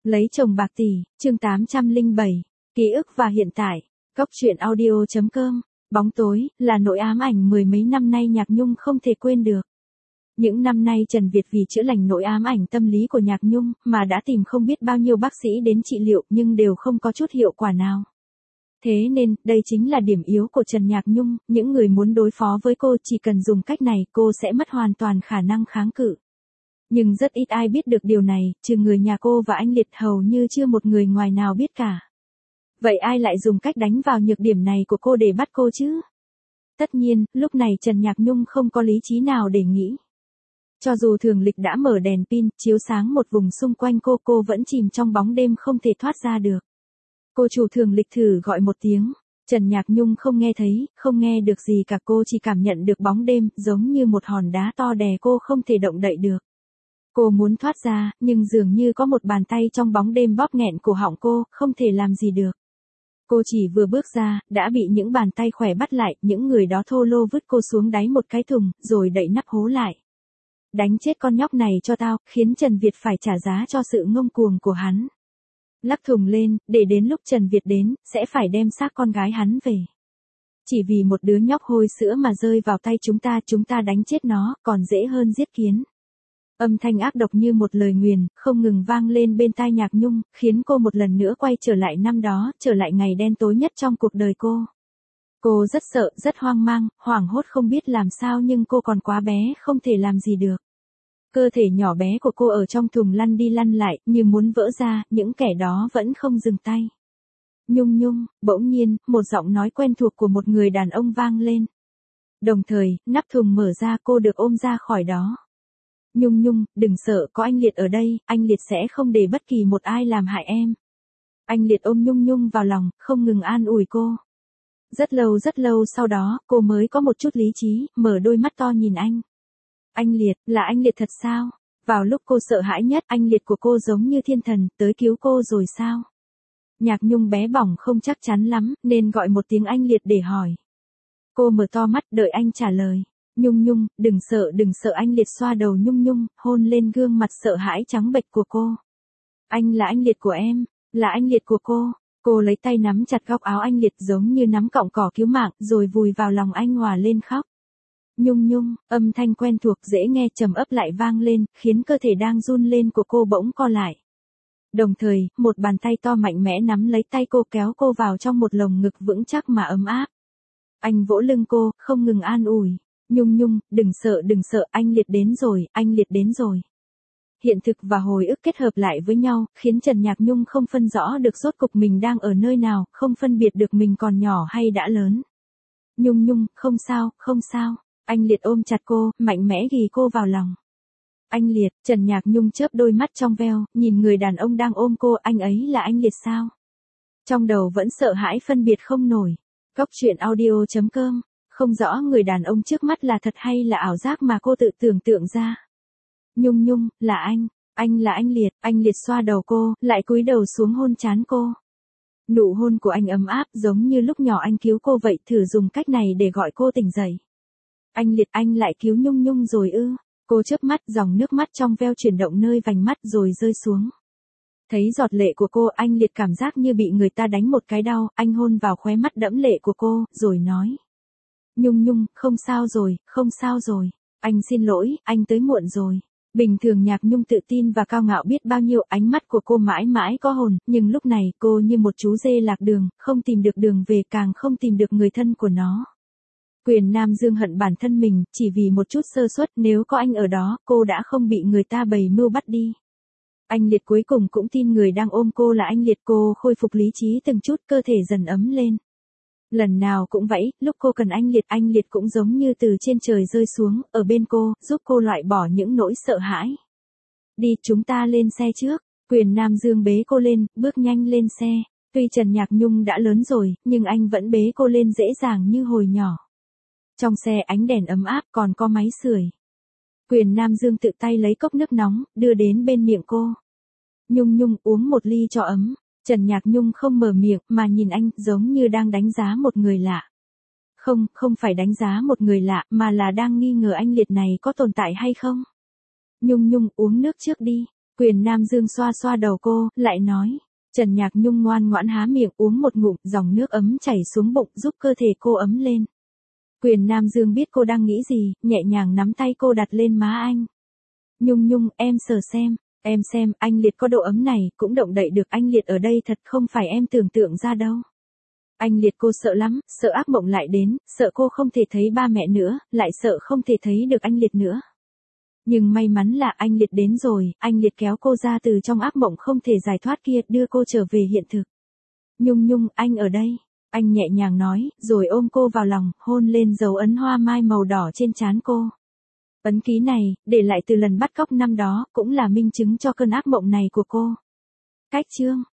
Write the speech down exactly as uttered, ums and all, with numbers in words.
Lấy chồng bạc tỷ, chương tám trăm lẻ bảy, ký ức và hiện tại, Cốc truyện audio chấm com, bóng tối, là nỗi ám ảnh mười mấy năm nay Nhạc Nhung không thể quên được. Những năm nay Trần Việt vì chữa lành nỗi ám ảnh tâm lý của Nhạc Nhung mà đã tìm không biết bao nhiêu bác sĩ đến trị liệu nhưng đều không có chút hiệu quả nào. Thế nên, đây chính là điểm yếu của Trần Nhạc Nhung, những người muốn đối phó với cô chỉ cần dùng cách này cô sẽ mất hoàn toàn khả năng kháng cự. Nhưng rất ít ai biết được điều này, trừ người nhà cô và anh Liệt hầu như chưa một người ngoài nào biết cả. Vậy ai lại dùng cách đánh vào nhược điểm này của cô để bắt cô chứ? Tất nhiên, lúc này Trần Nhạc Nhung không có lý trí nào để nghĩ. Cho dù Thường Lịch đã mở đèn pin, chiếu sáng một vùng xung quanh cô, cô vẫn chìm trong bóng đêm không thể thoát ra được. Cô chủ Thường Lịch thử gọi một tiếng, Trần Nhạc Nhung không nghe thấy, không nghe được gì cả, cô chỉ cảm nhận được bóng đêm, giống như một hòn đá to đè cô không thể động đậy được. Cô muốn thoát ra, nhưng dường như có một bàn tay trong bóng đêm bóp nghẹn cổ họng cô, không thể làm gì được. Cô chỉ vừa bước ra, đã bị những bàn tay khỏe bắt lại, những người đó thô lô vứt cô xuống đáy một cái thùng, rồi đậy nắp hố lại. Đánh chết con nhóc này cho tao, khiến Trần Việt phải trả giá cho sự ngông cuồng của hắn. Lắc thùng lên, để đến lúc Trần Việt đến, sẽ phải đem xác con gái hắn về. Chỉ vì một đứa nhóc hôi sữa mà rơi vào tay chúng ta, chúng ta đánh chết nó, còn dễ hơn giết kiến. Âm thanh ác độc như một lời nguyền, không ngừng vang lên bên tai Nhạc Nhung, khiến cô một lần nữa quay trở lại năm đó, trở lại ngày đen tối nhất trong cuộc đời cô. Cô rất sợ, rất hoang mang, hoảng hốt không biết làm sao nhưng cô còn quá bé, không thể làm gì được. Cơ thể nhỏ bé của cô ở trong thùng lăn đi lăn lại, như muốn vỡ ra, những kẻ đó vẫn không dừng tay. Nhung Nhung, bỗng nhiên, một giọng nói quen thuộc của một người đàn ông vang lên. Đồng thời, nắp thùng mở ra, cô được ôm ra khỏi đó. Nhung Nhung, đừng sợ, có anh Liệt ở đây, anh Liệt sẽ không để bất kỳ một ai làm hại em. Anh Liệt ôm Nhung Nhung vào lòng, không ngừng an ủi cô. Rất lâu rất lâu sau đó, cô mới có một chút lý trí, mở đôi mắt to nhìn anh. Anh Liệt, là anh Liệt thật sao? Vào lúc cô sợ hãi nhất, anh Liệt của cô giống như thiên thần, tới cứu cô rồi sao? Nhạc Nhung bé bỏng không chắc chắn lắm, nên gọi một tiếng anh Liệt để hỏi. Cô mở to mắt, đợi anh trả lời. Nhung Nhung, đừng sợ đừng sợ, anh Liệt xoa đầu Nhung Nhung, hôn lên gương mặt sợ hãi trắng bệch của cô. Anh là anh Liệt của em, là anh Liệt của cô. Cô lấy tay nắm chặt góc áo anh Liệt giống như nắm cọng cỏ cứu mạng, rồi vùi vào lòng anh hòa lên khóc. Nhung Nhung, âm thanh quen thuộc dễ nghe trầm ấp lại vang lên, khiến cơ thể đang run lên của cô bỗng co lại. Đồng thời, một bàn tay to mạnh mẽ nắm lấy tay cô kéo cô vào trong một lồng ngực vững chắc mà ấm áp. Anh vỗ lưng cô, không ngừng an ủi. Nhung Nhung, đừng sợ đừng sợ, anh Liệt đến rồi, anh Liệt đến rồi. Hiện thực và hồi ức kết hợp lại với nhau, khiến Trần Nhạc Nhung không phân rõ được rốt cục mình đang ở nơi nào, không phân biệt được mình còn nhỏ hay đã lớn. Nhung Nhung, không sao, không sao. Anh Liệt ôm chặt cô, mạnh mẽ ghì cô vào lòng. Anh Liệt, Trần Nhạc Nhung chớp đôi mắt trong veo, nhìn người đàn ông đang ôm cô, anh ấy là anh Liệt sao? Trong đầu vẫn sợ hãi phân biệt không nổi. Cốc truyện audio chấm com, không rõ người đàn ông trước mắt là thật hay là ảo giác mà cô tự tưởng tượng ra. Nhung Nhung, là anh, anh là anh Liệt, anh Liệt xoa đầu cô, lại cúi đầu xuống hôn trán cô. Nụ hôn của anh ấm áp giống như lúc nhỏ anh cứu cô vậy, thử dùng cách này để gọi cô tỉnh dậy. Anh Liệt, anh lại cứu Nhung Nhung rồi ư? Cô chớp mắt, dòng nước mắt trong veo chuyển động nơi vành mắt rồi rơi xuống. Thấy giọt lệ của cô, anh Liệt cảm giác như bị người ta đánh một cái đau, anh hôn vào khóe mắt đẫm lệ của cô, rồi nói. Nhung Nhung, không sao rồi, không sao rồi. Anh xin lỗi, anh tới muộn rồi. Bình thường Nhạc Nhung tự tin và cao ngạo biết bao nhiêu, ánh mắt của cô mãi mãi có hồn, nhưng lúc này cô như một chú dê lạc đường, không tìm được đường về, càng không tìm được người thân của nó. Quyền Nam Dương hận bản thân mình, chỉ vì một chút sơ suất, nếu có anh ở đó, cô đã không bị người ta bày mưu bắt đi. Anh Liệt cuối cùng cũng tin người đang ôm cô là anh Liệt, cô khôi phục lý trí từng chút, cơ thể dần ấm lên. Lần nào cũng vậy, lúc cô cần anh Liệt, anh Liệt cũng giống như từ trên trời rơi xuống, ở bên cô, giúp cô loại bỏ những nỗi sợ hãi. Đi, chúng ta lên xe trước. Quyền Nam Dương bế cô lên, bước nhanh lên xe. Tuy Trần Nhạc Nhung đã lớn rồi, nhưng anh vẫn bế cô lên dễ dàng như hồi nhỏ. Trong xe ánh đèn ấm áp, còn có máy sưởi. Quyền Nam Dương tự tay lấy cốc nước nóng, đưa đến bên miệng cô. Nhung Nhung, uống một ly cho ấm. Trần Nhạc Nhung không mở miệng, mà nhìn anh, giống như đang đánh giá một người lạ. Không, không phải đánh giá một người lạ, mà là đang nghi ngờ anh Liệt này có tồn tại hay không. Nhung Nhung, uống nước trước đi. Quyền Nam Dương xoa xoa đầu cô, lại nói. Trần Nhạc Nhung ngoan ngoãn há miệng uống một ngụm, dòng nước ấm chảy xuống bụng giúp cơ thể cô ấm lên. Quyền Nam Dương biết cô đang nghĩ gì, nhẹ nhàng nắm tay cô đặt lên má anh. Nhung Nhung, em sờ xem, em xem, anh Liệt có độ ấm này, cũng động đậy được anh Liệt ở đây thật không phải em tưởng tượng ra đâu. Anh Liệt cô sợ lắm, sợ ác mộng lại đến, sợ cô không thể thấy ba mẹ nữa, lại sợ không thể thấy được anh Liệt nữa. Nhưng may mắn là anh Liệt đến rồi, anh Liệt kéo cô ra từ trong ác mộng không thể giải thoát kia, đưa cô trở về hiện thực. Nhung Nhung, anh ở đây. Anh nhẹ nhàng nói, rồi ôm cô vào lòng, hôn lên dấu ấn hoa mai màu đỏ trên trán cô. Ấn ký này, để lại từ lần bắt cóc năm đó, cũng là minh chứng cho cơn ác mộng này của cô. Cách chương